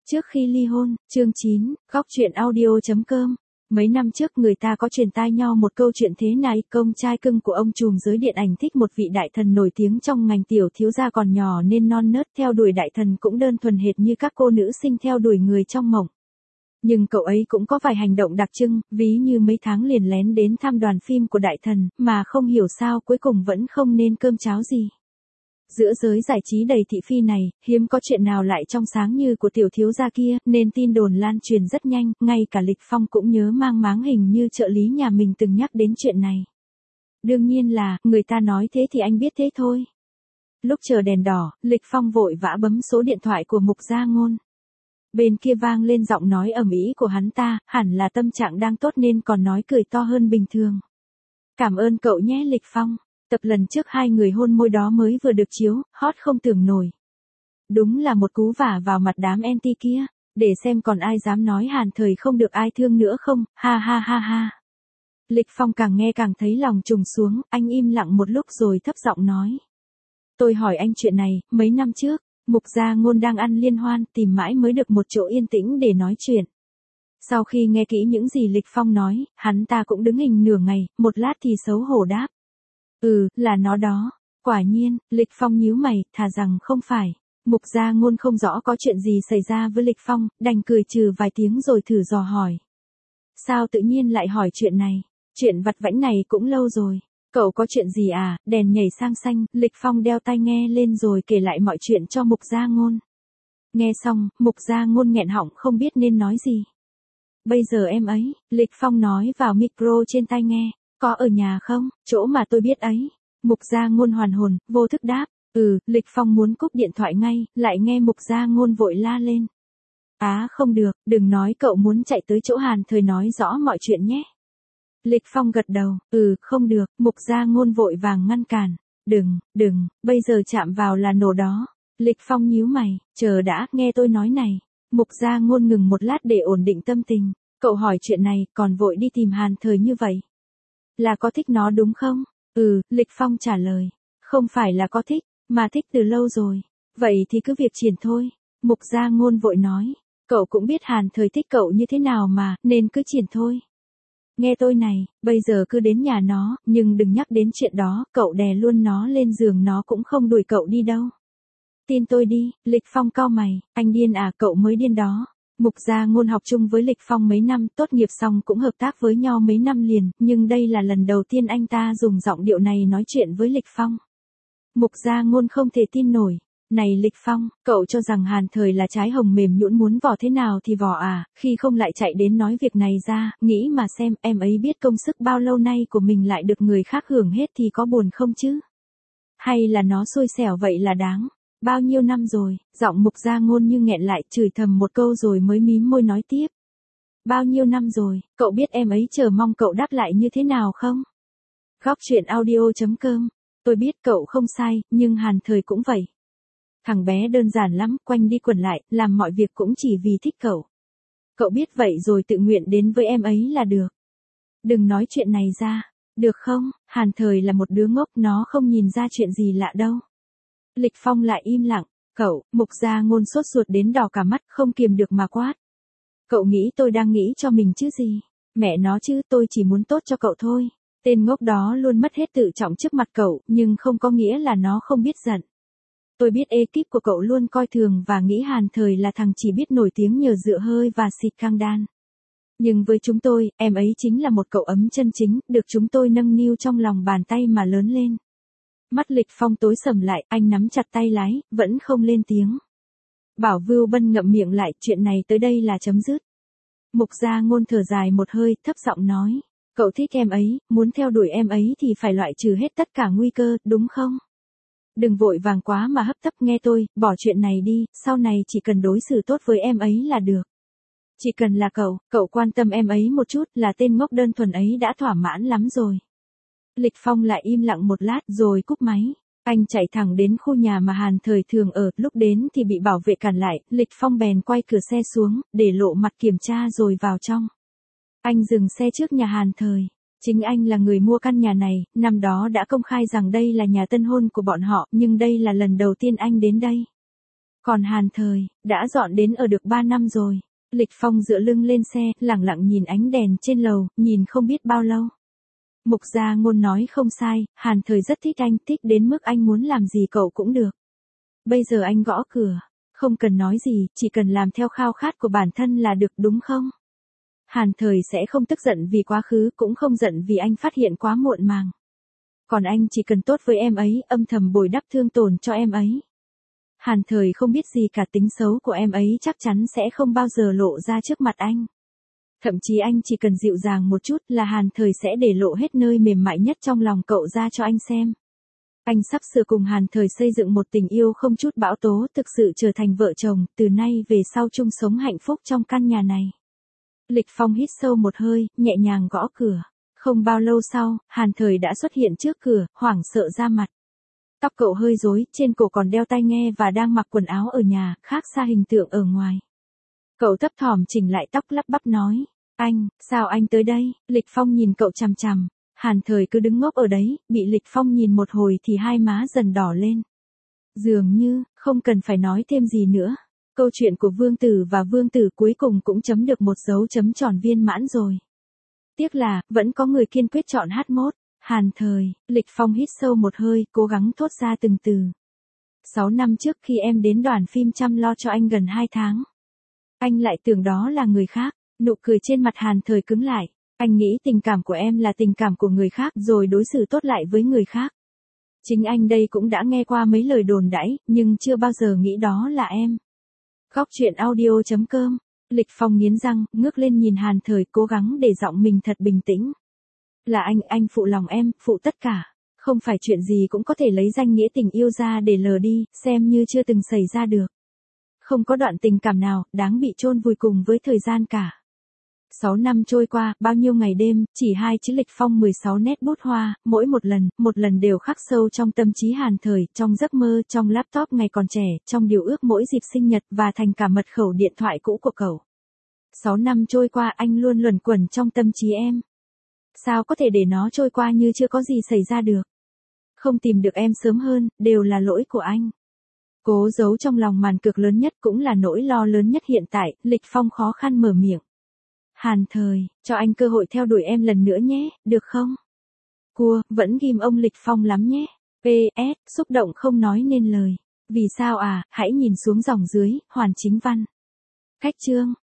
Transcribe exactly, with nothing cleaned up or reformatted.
Trước khi ly hôn, chương chín, góc truyện audio chấm com. Mấy năm trước người ta có truyền tai nhau một câu chuyện thế này, công trai cưng của ông trùm giới điện ảnh thích một vị đại thần nổi tiếng trong ngành tiểu thiếu gia còn nhỏ nên non nớt theo đuổi đại thần cũng đơn thuần hệt như các cô nữ sinh theo đuổi người trong mộng. Nhưng cậu ấy cũng có vài hành động đặc trưng, ví như mấy tháng liền lén đến thăm đoàn phim của đại thần, mà không hiểu sao cuối cùng vẫn không nên cơm cháo gì. Giữa giới giải trí đầy thị phi này, hiếm có chuyện nào lại trong sáng như của tiểu thiếu gia kia, nên tin đồn lan truyền rất nhanh, ngay cả Lịch Phong cũng nhớ mang máng hình như trợ lý nhà mình từng nhắc đến chuyện này. Đương nhiên là, người ta nói thế thì anh biết thế thôi. Lúc chờ đèn đỏ, Lịch Phong vội vã bấm số điện thoại của Mục Gia Ngôn. Bên kia vang lên giọng nói ầm ĩ của hắn ta, hẳn là tâm trạng đang tốt nên còn nói cười to hơn bình thường. Cảm ơn cậu nhé Lịch Phong. Tập lần trước hai người hôn môi đó mới vừa được chiếu, hot không tưởng nổi. Đúng là một cú vả vào mặt đám anti kia, để xem còn ai dám nói Hàn Thời không được ai thương nữa không, ha ha ha ha. Lịch Phong càng nghe càng thấy lòng trùng xuống, anh im lặng một lúc rồi thấp giọng nói. Tôi hỏi anh chuyện này, mấy năm trước, Mục Gia Ngôn đang ăn liên hoan, tìm mãi mới được một chỗ yên tĩnh để nói chuyện. Sau khi nghe kỹ những gì Lịch Phong nói, hắn ta cũng đứng hình nửa ngày, một lát thì xấu hổ đáp. Ừ, là nó đó. Quả nhiên, Lịch Phong nhíu mày, thà rằng không phải. Mục Gia Ngôn không rõ có chuyện gì xảy ra với Lịch Phong, đành cười trừ vài tiếng rồi thử dò hỏi. Sao tự nhiên lại hỏi chuyện này? Chuyện vặt vãnh này cũng lâu rồi. Cậu có chuyện gì à? Đèn nhảy sang xanh, Lịch Phong đeo tai nghe lên rồi kể lại mọi chuyện cho Mục Gia Ngôn. Nghe xong, Mục Gia Ngôn nghẹn họng không biết nên nói gì. Bây giờ em ấy, Lịch Phong nói vào micro trên tai nghe. Có ở nhà không, chỗ mà tôi biết ấy. Mục Gia Ngôn hoàn hồn, vô thức đáp. Ừ, Lịch Phong muốn cúp điện thoại ngay, lại nghe Mục Gia Ngôn vội la lên. Á không được, đừng nói cậu muốn chạy tới chỗ Hàn Thời nói rõ mọi chuyện nhé. Lịch Phong gật đầu, ừ, không được, Mục Gia Ngôn vội vàng ngăn cản. Đừng, đừng, bây giờ chạm vào là nổ đó. Lịch Phong nhíu mày, chờ đã, nghe tôi nói này. Mục Gia Ngôn ngừng một lát để ổn định tâm tình. Cậu hỏi chuyện này, còn vội đi tìm Hàn Thời như vậy. Là có thích nó đúng không? Ừ, Lịch Phong trả lời. Không phải là có thích, mà thích từ lâu rồi. Vậy thì cứ việc triển thôi. Mục Gia Ngôn vội nói. Cậu cũng biết Hàn Thời thích cậu như thế nào mà, nên cứ triển thôi. Nghe tôi này, bây giờ cứ đến nhà nó, nhưng đừng nhắc đến chuyện đó, cậu đè luôn nó lên giường nó cũng không đuổi cậu đi đâu. Tin tôi đi, Lịch Phong cau mày, anh điên à, cậu mới điên đó. Mục Gia Ngôn học chung với Lịch Phong mấy năm, tốt nghiệp xong cũng hợp tác với nhau mấy năm liền, nhưng đây là lần đầu tiên anh ta dùng giọng điệu này nói chuyện với Lịch Phong. Mục Gia Ngôn không thể tin nổi. Này Lịch Phong, cậu cho rằng Hàn Thời là trái hồng mềm nhũn muốn vò thế nào thì vò à, khi không lại chạy đến nói việc này ra, nghĩ mà xem, em ấy biết công sức bao lâu nay của mình lại được người khác hưởng hết thì có buồn không chứ? Hay là nó xui xẻo vậy là đáng? Bao nhiêu năm rồi, giọng Mục Gia Ngôn như nghẹn lại, chửi thầm một câu rồi mới mím môi nói tiếp. Bao nhiêu năm rồi, cậu biết em ấy chờ mong cậu đáp lại như thế nào không? Góc truyện audio chấm com. Tôi biết cậu không sai, nhưng Hàn Thời cũng vậy. Thằng bé đơn giản lắm, quanh đi quẩn lại, làm mọi việc cũng chỉ vì thích cậu. Cậu biết vậy rồi tự nguyện đến với em ấy là được. Đừng nói chuyện này ra, được không? Hàn Thời là một đứa ngốc, nó không nhìn ra chuyện gì lạ đâu. Lịch Phong lại im lặng, cậu, Mục Gia Ngôn sốt ruột đến đỏ cả mắt, không kiềm được mà quát. Cậu nghĩ tôi đang nghĩ cho mình chứ gì? Mẹ nó chứ, tôi chỉ muốn tốt cho cậu thôi. Tên ngốc đó luôn mất hết tự trọng trước mặt cậu, nhưng không có nghĩa là nó không biết giận. Tôi biết ekip của cậu luôn coi thường và nghĩ Hàn Thời là thằng chỉ biết nổi tiếng nhờ rượu hơi và xịt căng đan. Nhưng với chúng tôi, em ấy chính là một cậu ấm chân chính, được chúng tôi nâng niu trong lòng bàn tay mà lớn lên. Mắt Lịch Phong tối sầm lại, anh nắm chặt tay lái, vẫn không lên tiếng. Bảo Vưu Bân ngậm miệng lại, chuyện này tới đây là chấm dứt. Mục Gia Ngôn thở dài một hơi, thấp giọng nói. Cậu thích em ấy, muốn theo đuổi em ấy thì phải loại trừ hết tất cả nguy cơ, đúng không? Đừng vội vàng quá mà hấp tấp, nghe tôi, bỏ chuyện này đi, sau này chỉ cần đối xử tốt với em ấy là được. Chỉ cần là cậu, cậu quan tâm em ấy một chút, là tên ngốc đơn thuần ấy đã thỏa mãn lắm rồi. Lịch Phong lại im lặng một lát rồi cúp máy. Anh chạy thẳng đến khu nhà mà Hàn Thời thường ở, lúc đến thì bị bảo vệ cản lại, Lịch Phong bèn quay cửa xe xuống, để lộ mặt kiểm tra rồi vào trong. Anh dừng xe trước nhà Hàn Thời. Chính anh là người mua căn nhà này, năm đó đã công khai rằng đây là nhà tân hôn của bọn họ, nhưng đây là lần đầu tiên anh đến đây. Còn Hàn Thời, đã dọn đến ở được ba năm rồi. Lịch Phong dựa lưng lên xe, lẳng lặng nhìn ánh đèn trên lầu, nhìn không biết bao lâu. Mục Gia Ngôn nói không sai, Hàn Thời rất thích anh, thích đến mức anh muốn làm gì cậu cũng được. Bây giờ anh gõ cửa, không cần nói gì, chỉ cần làm theo khao khát của bản thân là được, đúng không? Hàn Thời sẽ không tức giận vì quá khứ, cũng không giận vì anh phát hiện quá muộn màng. Còn anh chỉ cần tốt với em ấy, âm thầm bồi đắp thương tổn cho em ấy. Hàn Thời không biết gì cả, tính xấu của em ấy chắc chắn sẽ không bao giờ lộ ra trước mặt anh. Thậm chí anh chỉ cần dịu dàng một chút là Hàn Thời sẽ để lộ hết nơi mềm mại nhất trong lòng cậu ra cho anh xem. Anh sắp sửa cùng Hàn Thời xây dựng một tình yêu không chút bão tố, thực sự trở thành vợ chồng, từ nay về sau chung sống hạnh phúc trong căn nhà này. Lịch Phong hít sâu một hơi, nhẹ nhàng gõ cửa. Không bao lâu sau, Hàn Thời đã xuất hiện trước cửa, hoảng sợ ra mặt. Tóc cậu hơi rối, trên cổ còn đeo tai nghe và đang mặc quần áo ở nhà, khác xa hình tượng ở ngoài. Cậu thấp thỏm chỉnh lại tóc, lắp bắp nói, anh, sao anh tới đây? Lịch Phong nhìn cậu chằm chằm. Hàn Thời cứ đứng ngốc ở đấy, bị Lịch Phong nhìn một hồi thì hai má dần đỏ lên. Dường như, không cần phải nói thêm gì nữa. Câu chuyện của Vương Tử và Vương Tử cuối cùng cũng chấm được một dấu chấm tròn viên mãn rồi. Tiếc là, vẫn có người kiên quyết chọn hát mốt. Hàn Thời, Lịch Phong hít sâu một hơi, cố gắng thốt ra từng từ. Sáu năm trước khi em đến đoàn phim chăm lo cho anh gần hai tháng. Anh lại tưởng đó là người khác, nụ cười trên mặt Hàn Thời cứng lại. Anh nghĩ tình cảm của em là tình cảm của người khác rồi đối xử tốt lại với người khác. Chính anh đây cũng đã nghe qua mấy lời đồn đãi, nhưng chưa bao giờ nghĩ đó là em. Góc truyện audio chấm com. Lịch Phong nghiến răng, ngước lên nhìn Hàn Thời, cố gắng để giọng mình thật bình tĩnh. Là anh, anh phụ lòng em, phụ tất cả. Không phải chuyện gì cũng có thể lấy danh nghĩa tình yêu ra để lờ đi, xem như chưa từng xảy ra được. Không có đoạn tình cảm nào, đáng bị chôn vùi cùng với thời gian cả. Sáu năm trôi qua, bao nhiêu ngày đêm, chỉ hai chữ Lịch Phong mười sáu nét bút hoa, mỗi một lần, một lần đều khắc sâu trong tâm trí Hàn Thời, trong giấc mơ, trong laptop ngày còn trẻ, trong điều ước mỗi dịp sinh nhật và thành cả mật khẩu điện thoại cũ của cậu. Sáu năm trôi qua anh luôn luẩn quẩn trong tâm trí em. Sao có thể để nó trôi qua như chưa có gì xảy ra được? Không tìm được em sớm hơn, đều là lỗi của anh. Cố giấu trong lòng màn cược lớn nhất cũng là nỗi lo lớn nhất hiện tại, Lịch Phong khó khăn mở miệng. Hàn Thời, cho anh cơ hội theo đuổi em lần nữa nhé, được không? Cua, vẫn ghim ông Lịch Phong lắm nhé. pê ét, xúc động không nói nên lời. Vì sao à, hãy nhìn xuống dòng dưới, Hoàn Chính Văn. Cách chương.